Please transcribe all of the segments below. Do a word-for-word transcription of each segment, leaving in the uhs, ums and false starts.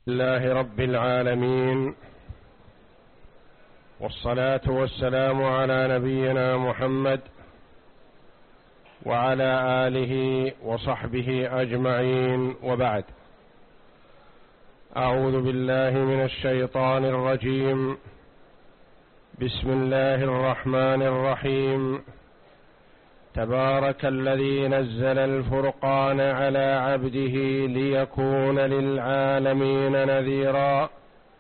لله رب العالمين، والصلاة والسلام على نبينا محمد وعلى آله وصحبه أجمعين، وبعد. أعوذ بالله من الشيطان الرجيم. بسم الله الرحمن الرحيم. تبارك الذي نزل الفرقان على عبده ليكون للعالمين نذيرا،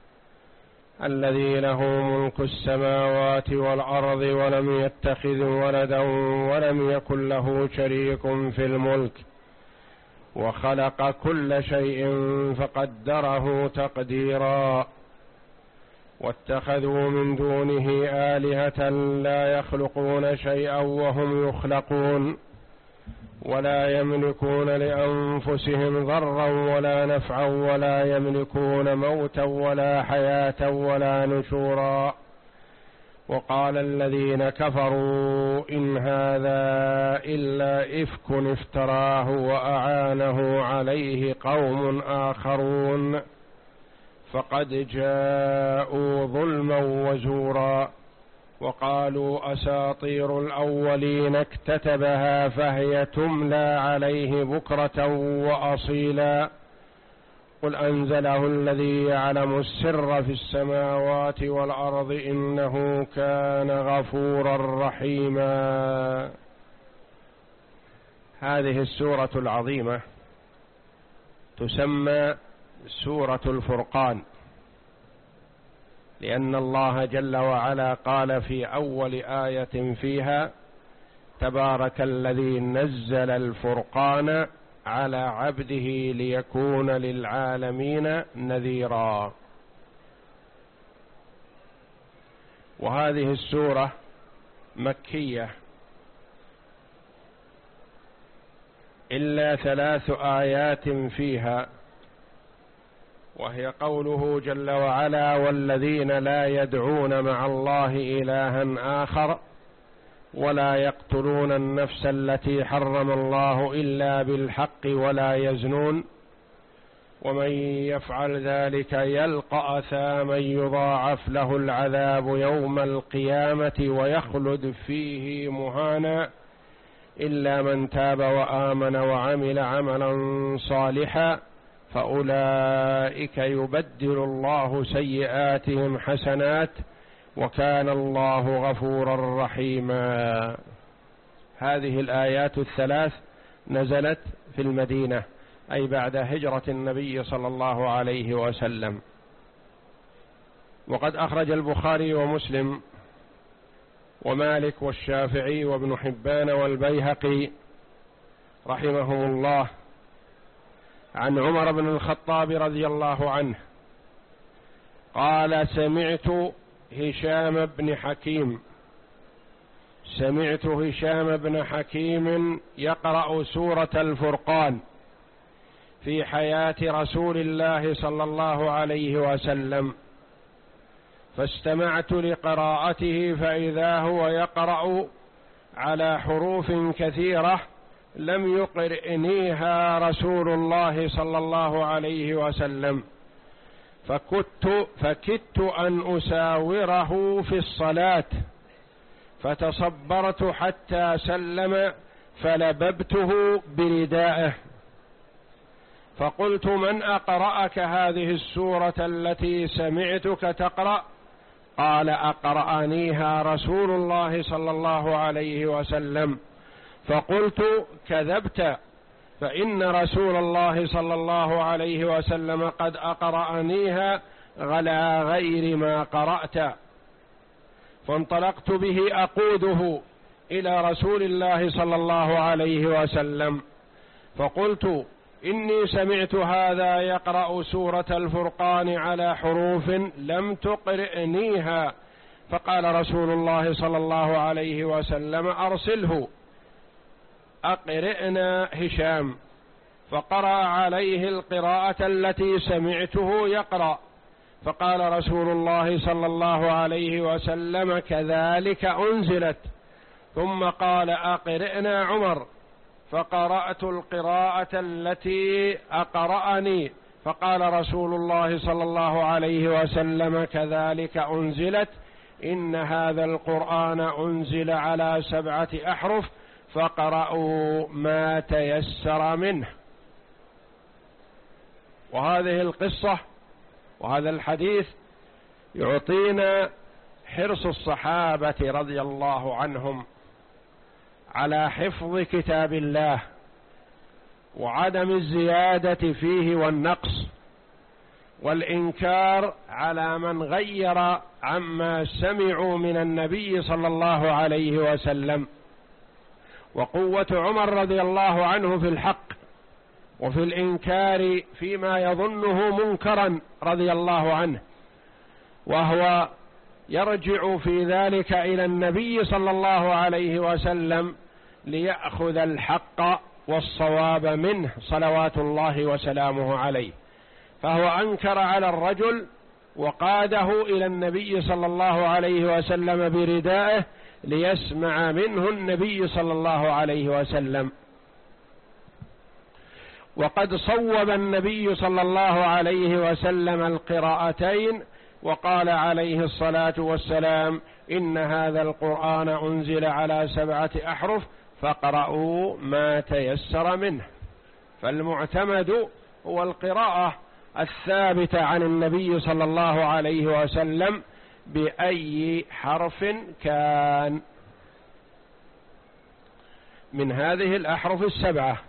الذي له ملك السماوات والأرض ولم يتخذ ولدا ولم يكن له شريك في الملك، وخلق كل شيء فقدره تقديرا. واتخذوا من دونه آلهة لا يخلقون شيئا وهم يخلقون، ولا يملكون لأنفسهم ضرا ولا نفعا، ولا يملكون موتا ولا حياة ولا نشورا. وقال الذين كفروا إن هذا إلا إفك افتراه وأعانه عليه قوم آخرون، فقد جاءوا ظلما وزورا. وقالوا أساطير الأولين اكتتبها فهي تملى عليه بكرة وأصيلا. قل أنزله الذي يعلم السر في السماوات والأرض إنه كان غفورا رحيما. هذه السورة العظيمة تسمى سورة الفرقان، لأن الله جل وعلا قال في أول آية فيها: تبارك الذي نزل الفرقان على عبده ليكون للعالمين نذيرا. وهذه السورة مكية، إلا ثلاث آيات فيها، وهي قوله جل وعلا: والذين لا يدعون مع الله إلها آخر ولا يقتلون النفس التي حرم الله إلا بالحق ولا يزنون ومن يفعل ذلك يلقى أثاما يضاعف له العذاب يوم القيامة ويخلد فيه مهانا إلا من تاب وآمن وعمل عملا صالحا فأولئك يبدل الله سيئاتهم حسنات وكان الله غفورا رحيما. هذه الآيات الثلاث نزلت في المدينة، أي بعد هجرة النبي صلى الله عليه وسلم. وقد أخرج البخاري ومسلم ومالك والشافعي وابن حبان والبيهقي رحمهم الله عن عمر بن الخطاب رضي الله عنه قال: سمعت هشام بن حكيم سمعت هشام بن حكيم يقرأ سورة الفرقان في حياة رسول الله صلى الله عليه وسلم، فاستمعت لقراءته فإذا هو يقرأ على حروف كثيرة لم يقرئنيها رسول الله صلى الله عليه وسلم، فكدت, فكدت أن أساوره في الصلاة، فتصبرت حتى سلم فلببته بردائه، فقلت: من أقرأك هذه السورة التي سمعتك تقرأ؟ قال: أقرأنيها رسول الله صلى الله عليه وسلم. فقلت: كذبت، فإن رسول الله صلى الله عليه وسلم قد أقرأنيها على غير ما قرأت. فانطلقت به أقوده إلى رسول الله صلى الله عليه وسلم، فقلت: إني سمعت هذا يقرأ سورة الفرقان على حروف لم تقرئنيها. فقال رسول الله صلى الله عليه وسلم: أرسله أقرئنا هشام. فقرأ عليه القراءة التي سمعته يقرأ، فقال رسول الله صلى الله عليه وسلم: كذلك أنزلت. ثم قال: أقرئنا عمر. فقرأت القراءة التي أقرأني، فقال رسول الله صلى الله عليه وسلم: كذلك أنزلت، إن هذا القرآن أنزل على سبعة أحرف فاقرؤوا ما تيسر منه. وهذه القصة وهذا الحديث يعطينا حرص الصحابة رضي الله عنهم على حفظ كتاب الله وعدم الزيادة فيه والنقص، والإنكار على من غير عما سمعوا من النبي صلى الله عليه وسلم، وقوة عمر رضي الله عنه في الحق وفي الإنكار فيما يظنه منكرا رضي الله عنه، وهو يرجع في ذلك إلى النبي صلى الله عليه وسلم ليأخذ الحق والصواب منه صلوات الله وسلامه عليه. فهو أنكر على الرجل وقاده إلى النبي صلى الله عليه وسلم بردائه ليسمع منه النبي صلى الله عليه وسلم. وقد صوب النبي صلى الله عليه وسلم القراءتين، وقال عليه الصلاة والسلام: إن هذا القرآن أنزل على سبعة أحرف فاقرؤوا ما تيسر منه. فالمعتمد هو القراءة الثابتة عن النبي صلى الله عليه وسلم بأي حرف كان من هذه الأحرف السبعة.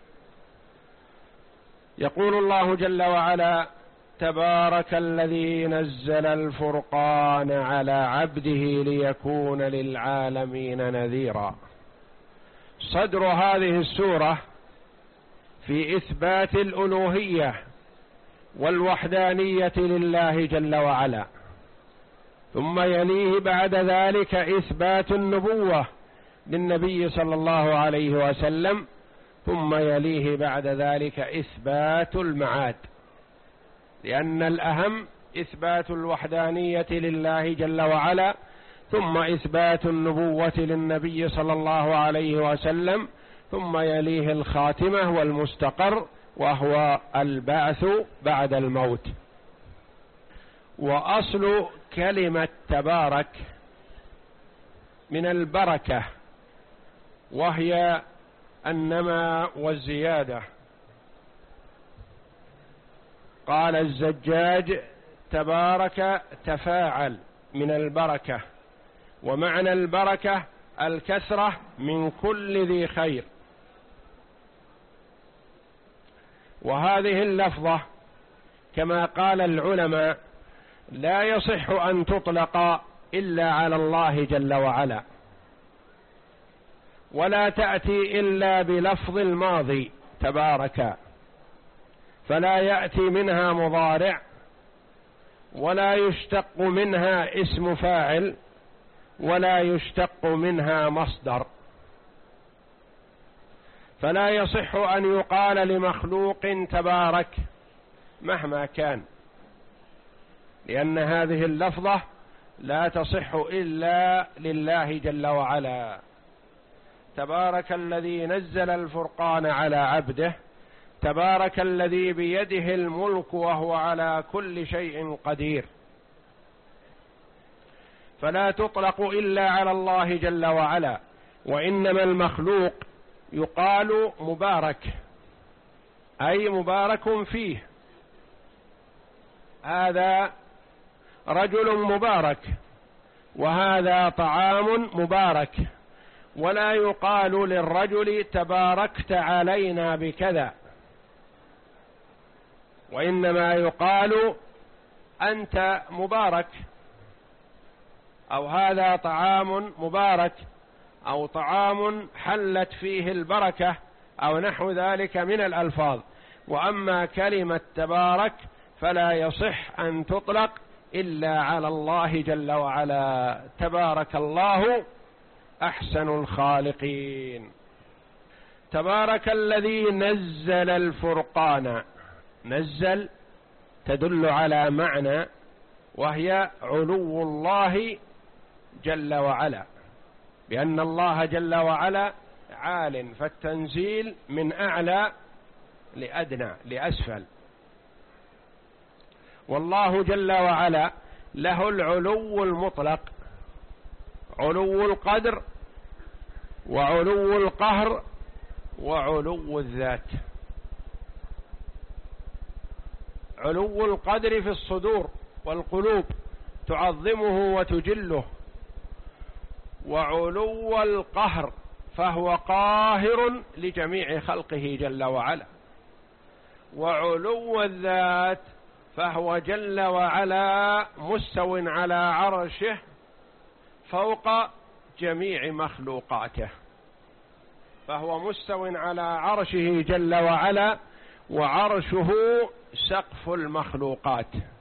يقول الله جل وعلا: تبارك الذي نزل الفرقان على عبده ليكون للعالمين نذيرا. صدر هذه السورة في إثبات الألوهية والوحدانية لله جل وعلا، ثم يليه بعد ذلك إثبات النبوة للنبي صلى الله عليه وسلم، ثم يليه بعد ذلك إثبات المعاد، لأن الأهم إثبات الوحدانية لله جل وعلا، ثم إثبات النبوة للنبي صلى الله عليه وسلم، ثم يليه الخاتمة والمستقر وهو البعث بعد الموت. وأصل كلمة تبارك من البركة، وهي النماء والزيادة. قال الزجاج: تبارك تفاعل من البركة، ومعنى البركة الكثرة من كل ذي خير. وهذه اللفظة كما قال العلماء لا يصح أن تطلق إلا على الله جل وعلا، ولا تأتي إلا بلفظ الماضي تبارك، فلا يأتي منها مضارع، ولا يشتق منها اسم فاعل، ولا يشتق منها مصدر. فلا يصح أن يقال لمخلوق تبارك مهما كان، لأن هذه اللفظة لا تصح إلا لله جل وعلا. تبارك الذي نزل الفرقان على عبده، تبارك الذي بيده الملك وهو على كل شيء قدير. فلا تطلق إلا على الله جل وعلا، وإنما المخلوق يقال مبارك، أي مبارك فيه. هذا رجل مبارك، وهذا طعام مبارك، ولا يقال للرجل تباركت علينا بكذا، وإنما يقال أنت مبارك، أو هذا طعام مبارك، أو طعام حلت فيه البركة، أو نحو ذلك من الألفاظ. وأما كلمة تبارك فلا يصح أن تطلق إلا على الله جل وعلا. تبارك الله أحسن الخالقين. تبارك الذي نزل الفرقان. نزل تدل على معنى، وهي علو الله جل وعلا، بأن الله جل وعلا عال، فالتنزيل من أعلى لأدنى لأسفل. والله جل وعلا له العلو المطلق، علو القدر وعلو القهر وعلو الذات. علو القدر في الصدور والقلوب تعظمه وتجله، وعلو القهر فهو قاهر لجميع خلقه جل وعلا، وعلو الذات فهو جل وعلا مستو على عرشه فوق جميع مخلوقاته، فهو مستو على عرشه جل وعلا، وعرشه سقف المخلوقات.